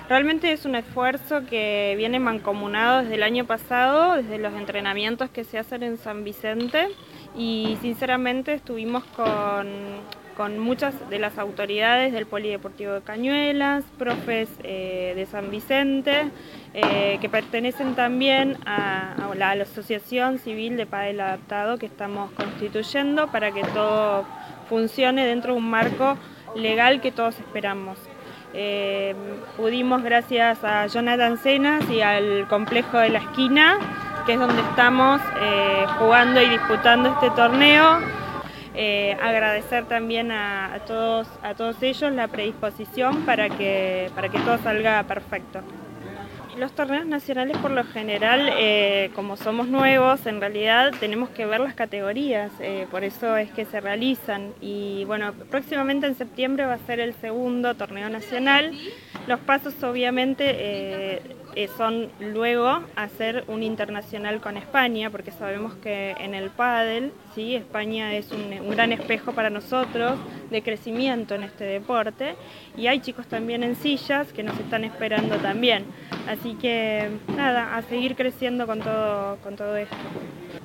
Realmente es un esfuerzo que viene mancomunado desde el año pasado, desde los entrenamientos que se hacen en San Vicente, y sinceramente estuvimos con muchas de las autoridades del Polideportivo de Cañuelas, profes de San Vicente, que pertenecen también a la Asociación Civil de Pádel Adaptado que estamos constituyendo para que todo funcione dentro de un marco legal que todos esperamos. Pudimos, gracias a Jonathan Cenas y al complejo de la esquina, que es donde estamos jugando y disputando este torneo, agradecer también a todos ellos la predisposición para que todo salga perfecto. Los torneos nacionales por lo general, como somos nuevos, en realidad tenemos que ver las categorías, por eso es que se realizan. Y bueno, próximamente en septiembre va a ser el segundo torneo nacional. Los pasos obviamente son luego hacer un internacional con España, porque sabemos que en el pádel, ¿sí? España es un gran espejo para nosotros de crecimiento en este deporte, y hay chicos también en sillas que nos están esperando también. Así que nada, a seguir creciendo con todo esto.